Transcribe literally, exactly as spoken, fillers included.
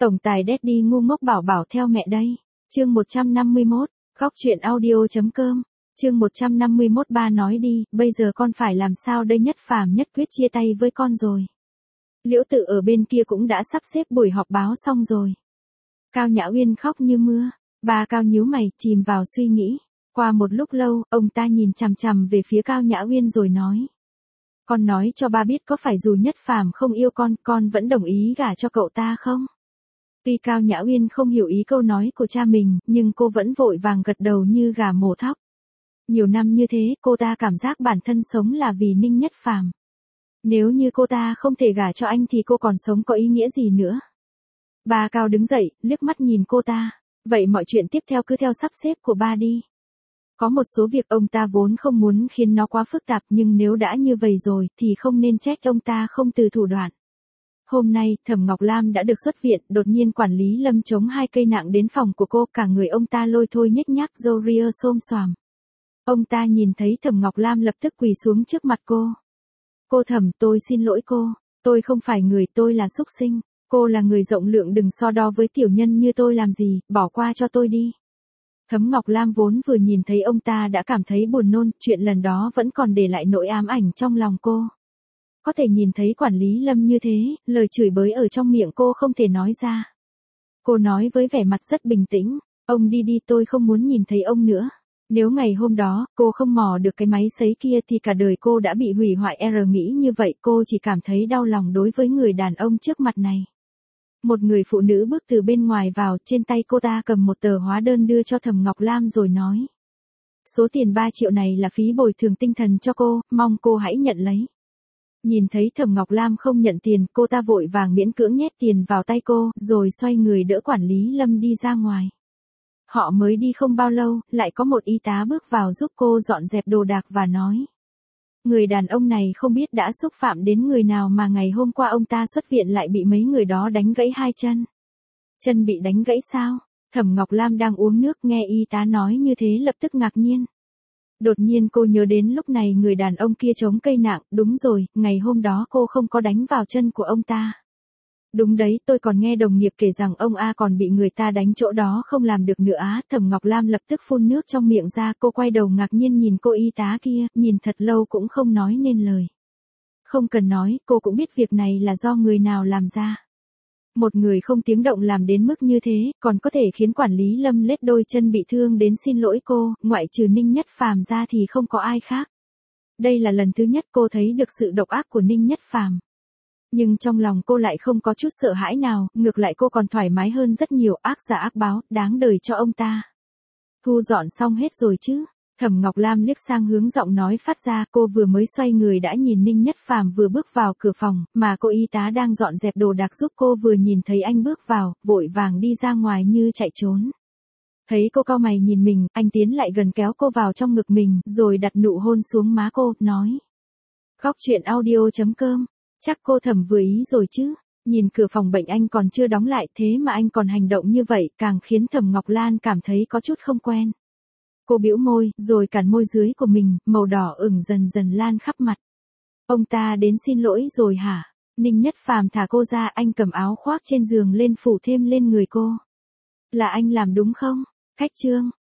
Tổng tài Daddy ngu ngốc bảo bảo theo mẹ đây. Chương một trăm năm mươi mốt, góc truyện audio.com. Chương một trăm năm mươi mốt ba nói đi, bây giờ con phải làm sao đây, Nhất Phàm nhất quyết chia tay với con rồi. Liễu Tự ở bên kia cũng đã sắp xếp buổi họp báo xong rồi. Cao Nhã Uyên khóc như mưa, ba Cao nhíu mày, chìm vào suy nghĩ. Qua một lúc lâu, ông ta nhìn chằm chằm về phía Cao Nhã Uyên rồi nói. Con nói cho ba biết có phải dù Nhất Phàm không yêu con, con vẫn đồng ý gả cho cậu ta không? Tuy Cao Nhã Uyên không hiểu ý câu nói của cha mình, nhưng cô vẫn vội vàng gật đầu như gà mổ thóc. Nhiều năm như thế, cô ta cảm giác bản thân sống là vì Ninh Nhất Phàm. Nếu như cô ta không thể gả cho anh thì cô còn sống có ý nghĩa gì nữa? Ba Cao đứng dậy, liếc mắt nhìn cô ta. Vậy mọi chuyện tiếp theo cứ theo sắp xếp của ba đi. Có một số việc ông ta vốn không muốn khiến nó quá phức tạp, nhưng nếu đã như vậy rồi thì không nên trách ông ta không từ thủ đoạn. Hôm nay, Thẩm Ngọc Lam đã được xuất viện, đột nhiên quản lý Lâm chống hai cây nặng đến phòng của cô, cả người ông ta lôi thôi nhếch nhác, râu ria xôm xoàm. Ông ta nhìn thấy Thẩm Ngọc Lam lập tức quỳ xuống trước mặt cô. Cô Thẩm, tôi xin lỗi cô, tôi không phải người, tôi là súc sinh, cô là người rộng lượng, đừng so đo với tiểu nhân như tôi làm gì, bỏ qua cho tôi đi. Thẩm Ngọc Lam vốn vừa nhìn thấy ông ta đã cảm thấy buồn nôn, chuyện lần đó vẫn còn để lại nỗi ám ảnh trong lòng cô. Có thể nhìn thấy quản lý Lâm như thế, lời chửi bới ở trong miệng cô không thể nói ra. Cô nói với vẻ mặt rất bình tĩnh, ông đi đi, tôi không muốn nhìn thấy ông nữa. Nếu ngày hôm đó, cô không mò được cái máy sấy kia thì cả đời cô đã bị hủy hoại. R nghĩ như vậy, cô chỉ cảm thấy đau lòng đối với người đàn ông trước mặt này. Một người phụ nữ bước từ bên ngoài vào, trên tay cô ta cầm một tờ hóa đơn đưa cho Thẩm Ngọc Lam rồi nói. Số tiền ba triệu này là phí bồi thường tinh thần cho cô, mong cô hãy nhận lấy. Nhìn thấy Thẩm Ngọc Lam không nhận tiền, cô ta vội vàng miễn cưỡng nhét tiền vào tay cô, rồi xoay người đỡ quản lý Lâm đi ra ngoài. Họ mới đi không bao lâu, lại có một y tá bước vào giúp cô dọn dẹp đồ đạc và nói. Người đàn ông này không biết đã xúc phạm đến người nào mà ngày hôm qua ông ta xuất viện lại bị mấy người đó đánh gãy hai chân. Chân bị đánh gãy sao? Thẩm Ngọc Lam đang uống nước nghe y tá nói như thế lập tức ngạc nhiên. Đột nhiên cô nhớ đến lúc này người đàn ông kia chống cây nặng, đúng rồi, ngày hôm đó cô không có đánh vào chân của ông ta. Đúng đấy, tôi còn nghe đồng nghiệp kể rằng ông A còn bị người ta đánh chỗ đó không làm được nữa á. Thẩm Ngọc Lam lập tức phun nước trong miệng ra, cô quay đầu ngạc nhiên nhìn cô y tá kia, nhìn thật lâu cũng không nói nên lời. Không cần nói, cô cũng biết việc này là do người nào làm ra. Một người không tiếng động làm đến mức như thế, còn có thể khiến quản lý Lâm lết đôi chân bị thương đến xin lỗi cô, ngoại trừ Ninh Nhất Phàm ra thì không có ai khác. Đây là lần thứ nhất cô thấy được sự độc ác của Ninh Nhất Phàm. Nhưng trong lòng cô lại không có chút sợ hãi nào, ngược lại cô còn thoải mái hơn rất nhiều. Ác giả ác báo, đáng đời cho ông ta. Thu dọn xong hết rồi chứ? Thẩm Ngọc Lam liếc sang hướng giọng nói phát ra, cô vừa mới xoay người đã nhìn Ninh Nhất Phàm vừa bước vào cửa phòng, mà cô y tá đang dọn dẹp đồ đạc giúp cô vừa nhìn thấy anh bước vào, vội vàng đi ra ngoài như chạy trốn. Thấy cô cau mày nhìn mình, anh tiến lại gần kéo cô vào trong ngực mình, rồi đặt nụ hôn xuống má cô, nói. Góc truyện audio.com. Chắc cô Thẩm vừa ý rồi chứ, nhìn cửa phòng bệnh anh còn chưa đóng lại, thế mà anh còn hành động như vậy, càng khiến Thẩm Ngọc Lan cảm thấy có chút không quen. Cô bĩu môi, rồi cản môi dưới của mình, màu đỏ ửng dần dần lan khắp mặt. Ông ta đến xin lỗi rồi hả? Ninh Nhất Phàm thả cô ra, anh cầm áo khoác trên giường lên phủ thêm lên người cô. Là anh làm đúng không? Khách trương,